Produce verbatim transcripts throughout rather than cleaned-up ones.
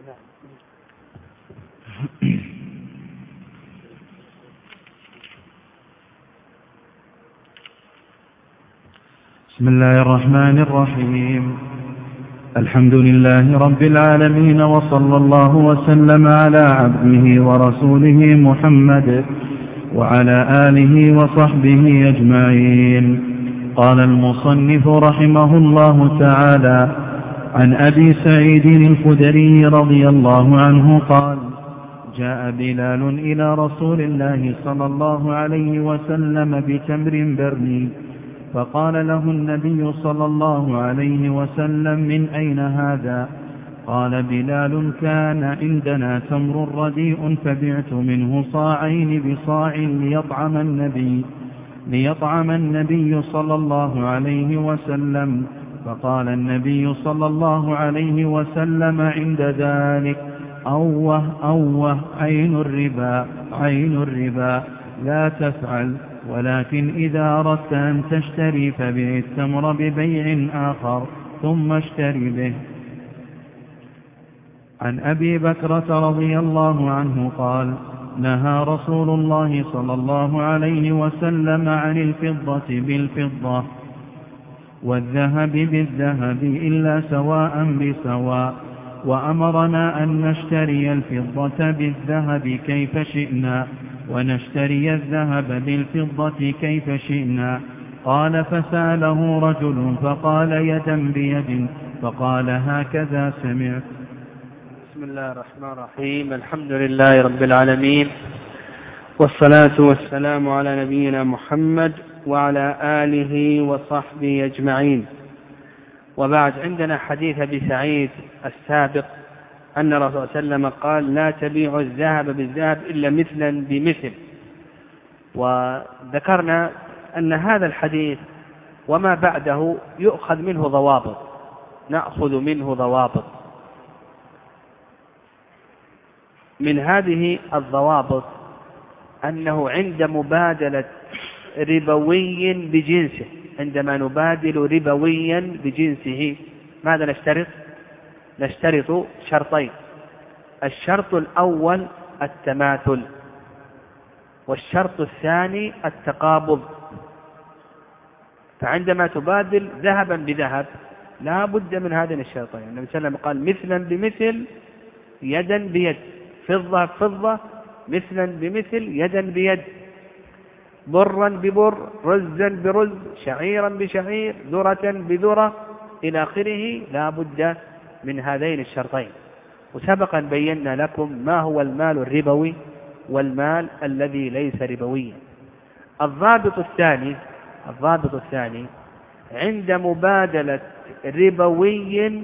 بسم الله الرحمن الرحيم. الحمد لله رب العالمين، وصلى الله وسلم على عبده ورسوله محمد وعلى آله وصحبه أجمعين. قال المصنف رحمه الله تعالى: عن أبي سعيد الخدري رضي الله عنه قال: جاء بلال إلى رسول الله صلى الله عليه وسلم بتمر برني، فقال له النبي صلى الله عليه وسلم: من أين هذا؟ قال بلال: كان عندنا تمر رديء فبعت منه صاعين بصاع ليطعم النبي ليطعم النبي صلى الله عليه وسلم. فقال النبي صلى الله عليه وسلم عند ذلك: أوه أوه عين الربا عين الربا، لا تفعل، ولكن إذا أردت أن تشتري فبيع التمر ببيع آخر ثم اشتري به. عن أبي بكرة رضي الله عنه قال: نهى رسول الله صلى الله عليه وسلم عن الفضة بالفضة والذهب بالذهب إلا سواء بسواء، وأمرنا أن نشتري الفضة بالذهب كيف شئنا ونشتري الذهب بالفضة كيف شئنا. قال: فسأله رجل فقال: يدا بيد، فقال: هكذا سمعت. بسم الله الرحمن الرحيم. الحمد لله رب العالمين، والصلاة والسلام على نبينا محمد وعلى آله وصحبه أجمعين. وبعد، عندنا حديث أبي سعيد السابق أن الرسول صلى الله عليه وسلم قال: لا تبيع الذهب بالذهب إلا مثلا بمثل. وذكرنا أن هذا الحديث وما بعده يؤخذ منه ضوابط، نأخذ منه ضوابط. من هذه الضوابط أنه عند مبادلة ربوي بجنسه، عندما نبادل ربويا بجنسه ماذا نشترط؟ نشترط شرطين: الشرط الأول التماثل، والشرط الثاني التقابض. فعندما تبادل ذهبا بذهب لا بد من هذين الشرطين. النبي صلى الله عليه وسلم قال: مثلا بمثل يدا بيد، فضة فضة مثلا بمثل يدا بيد، برا ببر، رزا برز، شعيرا بشعير، ذرة بذرة إلى آخره. لا بد من هذين الشرطين. وسبقا بينا لكم ما هو المال الربوي والمال الذي ليس ربويا. الضابط الثاني الضابط الثاني عند مبادلة ربوي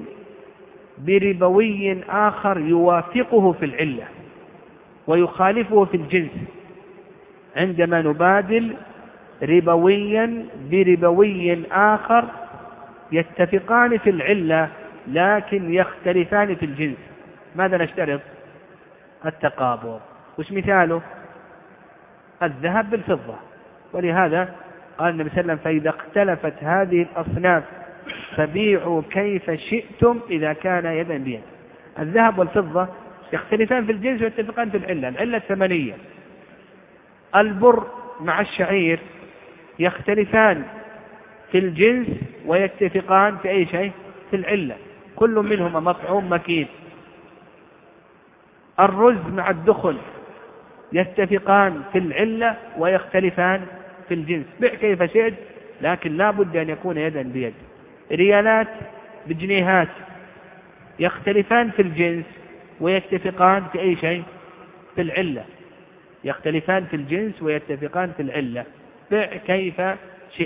بربوي آخر يوافقه في العلة ويخالفه في الجنس. عندما نبادل ربويا بربوي آخر يتفقان في العلة لكن يختلفان في الجنس، ماذا نشترط؟ التقابض. وش مثاله؟ الذهب بالفضة. ولهذا قال النبي صلى الله عليه وسلم: فإذا اختلفت هذه الأصناف فبيعوا كيف شئتم إذا كان يدا بيد. الذهب والفضة يختلفان في الجنس ويتفقان في العلة، العلة الثمنية. البر مع الشعير يختلفان في الجنس ويتفقان في أي شيء؟ في العلة، كل منهما مطعوم مكين. الرز مع الدخن يتفقان في العلة ويختلفان في الجنس. بيع كيف شئت لكن لا بد أن يكون يدا بيد. ريالات بجنيهات يختلفان في الجنس ويتفقان في أي شيء؟ في العلة، يختلفان في الجنس ويتفقان في العلة. بيع كيف شئت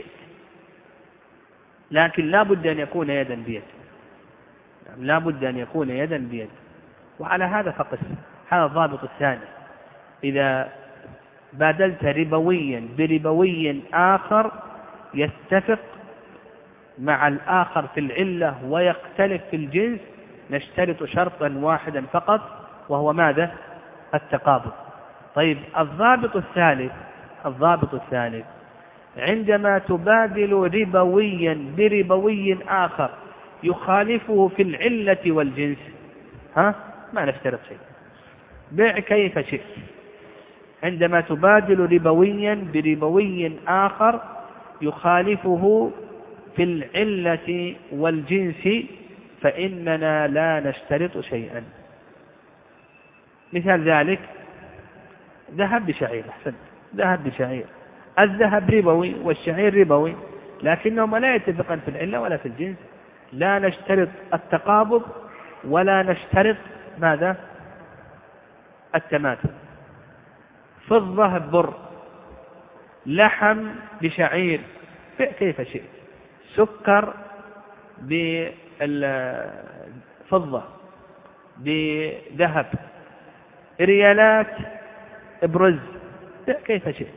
لكن لا بد أن يكون يدا بيد، لا بد أن يكون يدا بيد. وعلى هذا فقس. هذا الضابط الثاني: إذا بادلت ربويا بربوي آخر يتفق مع الآخر في العلة ويختلف في الجنس نشترط شرطا واحدا فقط، وهو ماذا؟ التقابض. طيب، الضابط الثالث الضابط الثالث عندما تبادل ربويا بربوي آخر يخالفه في العلة والجنس، ها ما نشترط شيء. بع كيف شئت. عندما تبادل ربويا بربوي آخر يخالفه في العلة والجنس فإننا لا نشترط شيئا. مثال ذلك ذهب بشعير. أحسن، ذهب بشعير. الذهب ربوي والشعير ربوي، لكنهما لا يتفقان في العلة ولا في الجنس. لا نشترط التقابض ولا نشترط ماذا؟ التماثل. فضة بر، لحم بشعير، بع كيف شئت. سكر بفضة بذهب، ريالات برز، بع كيف شئت.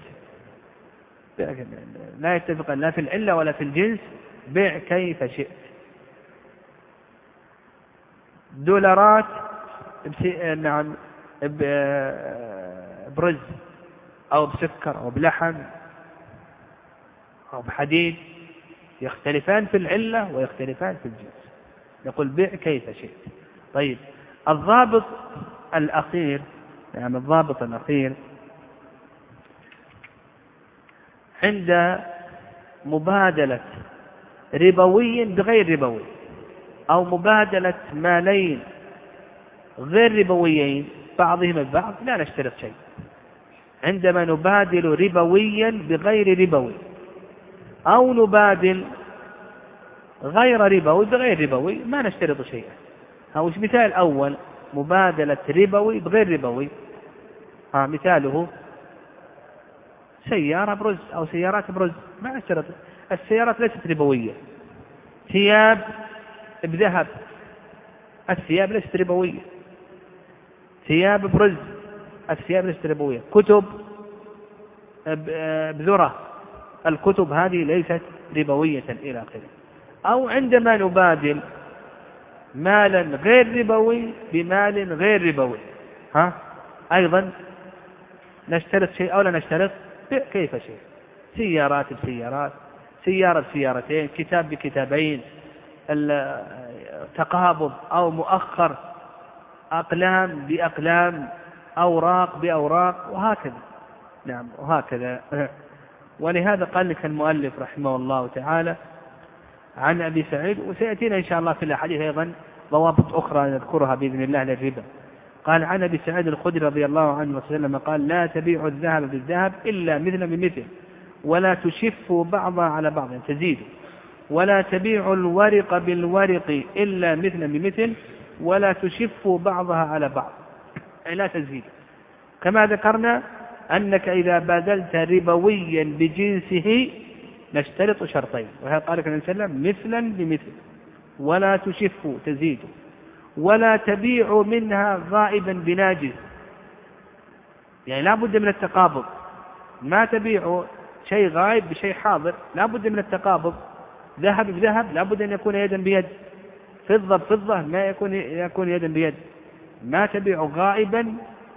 لا يتفقان لا في العلة ولا في الجنس، بع كيف شئت. دولارات نعم برز أو بسكر أو بلحم أو بحديد، يختلفان في العلة ويختلفان في الجنس. نقول بع كيف شئت. طيب الضابط الأخير، يعني الضابط الأخير عند مبادلة ربوي بغير ربوي أو مبادلة مالين غير ربويين بعضهما البعض لا نشترط شيء. عندما نبادل ربويا بغير ربوي أو نبادل غير ربوي بغير ربوي ما نشترط شيئا. هو مثال أول مبادلة ربوي بغير ربوي. ها مثاله سيارة برز أو سيارات برز، ما نشترط. السيارات ليست ربوية. ثياب بذهب، الثياب ليست ربوية. ثياب برز، الثياب ليست ربوية. كتب بذرة، الكتب هذه ليست ربوية إلى آخره. أو عندما نبادل مالا غير ربوي بمال غير ربوي، ها أيضا نشترط شيء أو لا نشترط؟ كيف شيء. سيارات بسيارات، سيارة بسيارتين، كتاب بكتابين، تقابض أو مؤخر، أقلام بأقلام، أوراق بأوراق، وهكذا. نعم وهكذا. ولهذا قال لك المؤلف رحمه الله تعالى عن أبي سعيد، وسيأتينا إن شاء الله في الحديث أيضا ضوابط أخرى نذكرها بإذن الله للربا. قال عن أبي سعيد الخدري رضي الله عنه وسلم قال لا تبيعوا الذهب بالذهب إلا مثل بمثل ولا تشفوا بعضها على بعض تزيدوا، ولا تبيعوا الورق بالورق إلا مثل بمثل ولا تشفوا بعضها على بعض، أي لا تزيد. كما ذكرنا أنك إذا بادلت ربويا بجنسه نشترط شرطين، وهذا قال النبي صلى الله عليه وسلم مثلا بمثل، ولا تشفوا تزيدوا، ولا تبيعوا منها غائبا بناجز، يعني لا بد من التقابض. ما تبيعوا شيء غائب بشيء حاضر، لا بد من التقابض. ذهب بذهب لا بد أن يكون يدا بيد، فضة بفضة ما يكون يكون يدا بيد. ما تبيع غائبا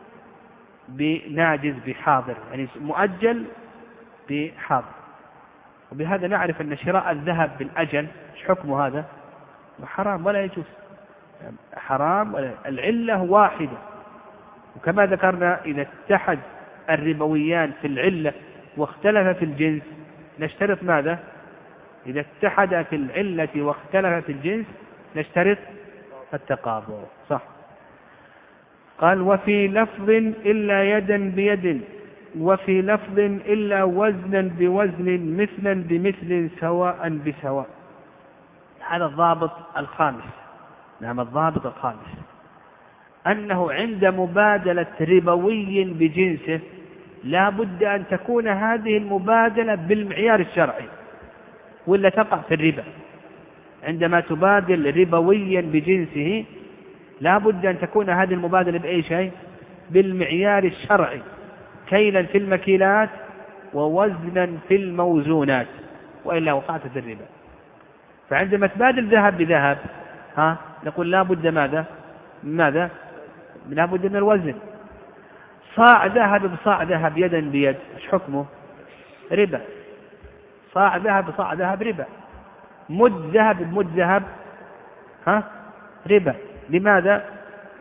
بناجز بحاضر، يعني مؤجل بحاضر. وبهذا نعرف أن شراء الذهب بالأجل ايش حكمه؟ هذا حرام ولا يجوز، حرام ولا. العلة واحدة. وكما ذكرنا إذا اتحد الربويان في العلة واختلف في الجنس نشترط ماذا؟ إذا اتحد في العلة واختلف في الجنس نشترط التقابض. صح. قال وفي لفظ إلا يدا بيد، وفي لفظ إلا وزنا بوزن مثلا بمثل سواء بسواء. هذا الضابط الخامس. نعم الضابط الخامس أنه عند مبادلة ربوي بجنسه لا بد أن تكون هذه المبادلة بالمعيار الشرعي ولا تقع في الربا. عندما تبادل ربويا بجنسه لا بد أن تكون هذه المبادلة بأي شيء؟ بالمعيار الشرعي، كيلا في المكيلات ووزنا في الموزونات، وإلا وقعت في الربا. فعندما تبادل ذهب بذهب ها نقول لا بد ماذا؟ ماذا؟ لا بد من الوزن. صاع ذهب بصاع ذهب يدا بيد ايش حكمه؟ ربا. صاع ذهب بصاع ذهب ربا. مد ذهب بمد ذهب ها ربا. لماذا؟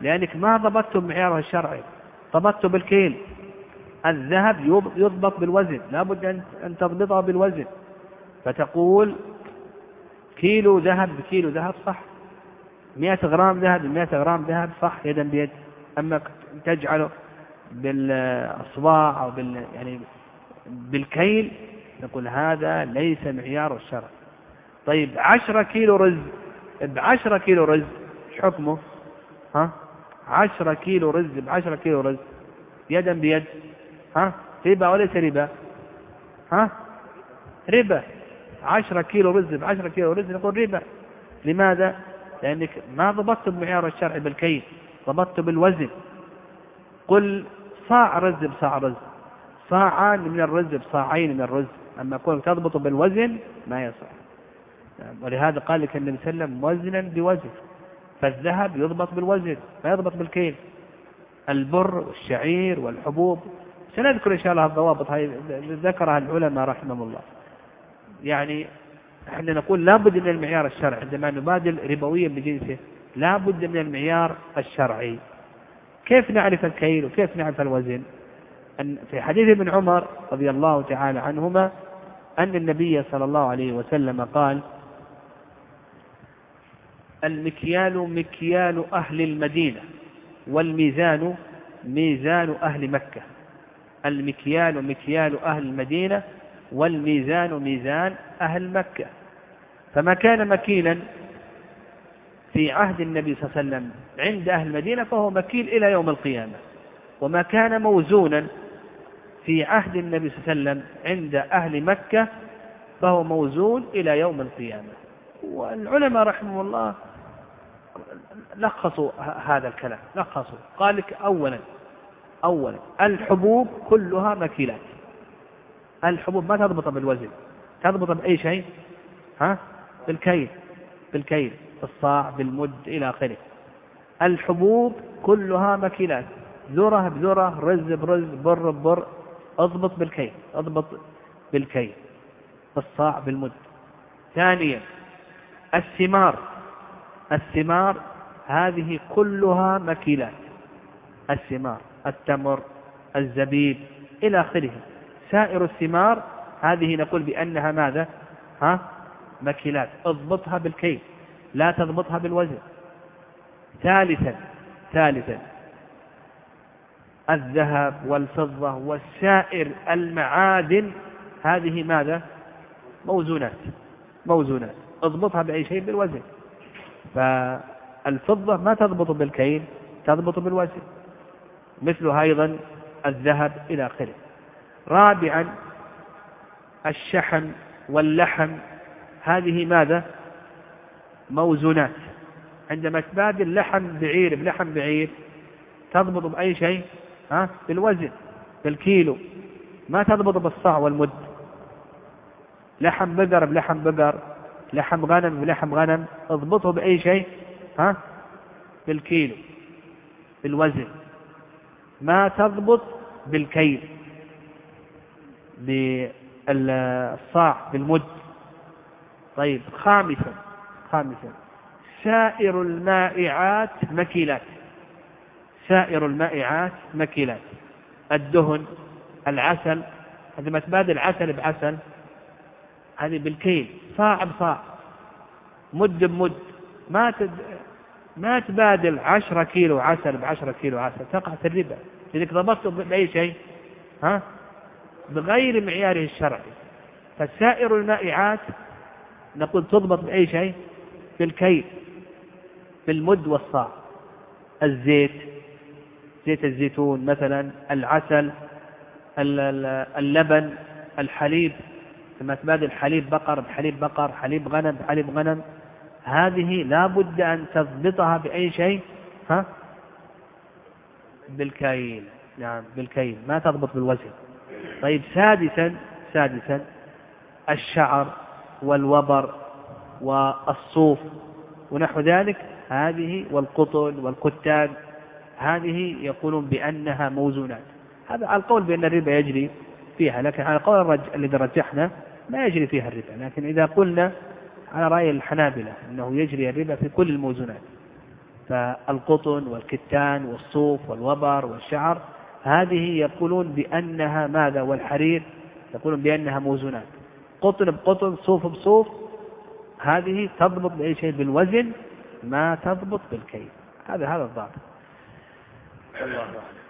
لأنك ما ضبطته بمعياره الشرعي، ضبطته بالكيل. الذهب يضبط بالوزن، لا بد أن تضبطه بالوزن، فتقول كيلو ذهب بكيلو ذهب صح، مئة غرام ذهب بمئة غرام ذهب صح يدا بيد. أما تجعله بالأصباع أو بال يعني بالكيل نقول هذا ليس معيار الشرع. طيب عشرة كيلو رز بعشرة كيلو رز ايش حكمه؟ ها عشرة كيلو رز بعشرة كيلو رز يدا بيد، ها ربا وليس ربا؟ ها ربا. عشرة كيلو رز بعشرة كيلو رز نقول ربا. لماذا؟ لأنك ما ضبطته بمعيار الشرع بالكيل، ضبطته بالوزن. قل صاع رز بصاع رز، صاعان من الرز بصاعين من الرز، أما كون تضبط بالوزن ما يصح. ولهذا قال لك النبي صلى الله عليه وسلم وزنا بوزن، فالذهب يضبط بالوزن ما يضبط بالكيل. البر والشعير والحبوب سنذكر إن شاء الله الضوابط هاي ذكرها العلماء رحمهم الله. يعني احنا نقول لا بد من المعيار الشرعي عندما نبادل ربويا بجنسه، لا بد من المعيار الشرعي. كيف نعرف الكيل وكيف نعرف الوزن؟ أن في حديث ابن عمر رضي الله تعالى عنهما أن النبي صلى الله عليه وسلم قال المكيال مكيال أهل المدينة والميزان ميزان أهل مكة. المكيال مكيال أهل المدينة والميزان ميزان أهل مكة. فما كان مكيلا في عهد النبي صلى الله عليه وسلم عند أهل المدينة فهو مكيل إلى يوم القيامة، وما كان موزونا في عهد النبي صلى الله عليه وسلم عند أهل مكة فهو موزون إلى يوم القيامة. والعلماء رحمه الله لخصوا هذا الكلام، لخصوا قال لك أولا أولا الحبوب كلها مكيلات. الحبوب ما تضبط بالوزن، تضبط بأي شيء؟ ها بالكيل، بالكيل بالصاع بالمد إلى آخره. الحبوب كلها مكيلات، ذرة بذرة، رز برز، بر ببر، اضبط بالكيل، اضبط بالكيل بالصاع بالمد. ثانيا الثمار، الثمار هذه كلها مكيلات، الثمار التمر الزبيب إلى آخره. سائر الثمار هذه نقول بأنها ماذا؟ ها مكيلات، اضبطها بالكيل لا تضبطها بالوزن. ثالثا ثالثا الذهب والفضة والسائر المعادن هذه ماذا؟ موزونات، موزونات اضبطها بأي شيء بالوزن. فالفضة ما تضبط بالكيل، تضبط بالوزن، مثلها أيضا الذهب إلى آخره. رابعا الشحم واللحم هذه ماذا؟ موزونات. عندما تبادل لحم بعير بلحم بعير تضبط بأي شيء؟ ها بالوزن بالكيلو، ما تضبط بالصاع والمد. لحم بقر بلحم بقر، لحم غنم بلحم غنم، اضبطه بأي شيء؟ ها بالكيلو بالوزن، ما تضبط بالكيل بالصاع بالمد. طيب خامسا خامسا سائر المائعات مكيلات، سائر المائعات مكيلات. الدهن العسل، عندما تبادل عسل بعسل هذه بالكيل، صاع بصاع، مد بمد، ما تد... ما تبادل عشرة كيلو عسل بعشرة كيلو عسل، تقع في الربا لذلك ضبطته بأي شيء؟ ها بغير معياره الشرعي. فسائر المائعات نقول تضبط بأي شيء؟ بالكيل بالمد والصاع. الزيت، زيت الزيتون مثلا، العسل، اللبن، الحليب، لما تبادل حليب بقر بحليب بقر، حليب غنم بحليب غنم، هذه لا بد أن تضبطها بأي شيء؟ ها بالكيل. نعم بالكيل، ما تضبط بالوزن. طيب سادسا سادسا الشعر والوبر والصوف ونحو ذلك، هذه والقطن والكتان، هذه يقولون بأنها موزونات. هذا على القول بأن الربا يجري فيها، لكن على القول الرج... الذي رجحنا ما يجري فيها الربا. لكن إذا قلنا على رأي الحنابلة أنه يجري الربا في كل الموزونات، فالقطن والكتان والصوف والوبر والشعر هذه يقولون بأنها ماذا؟ والحرير يقولون بأنها موزونات، قطن بقطن صوف بصوف، هذه تضبط بأي شيء بالوزن، ما تضبط بالكيل. هذا هذا الضابط. الله أعلم.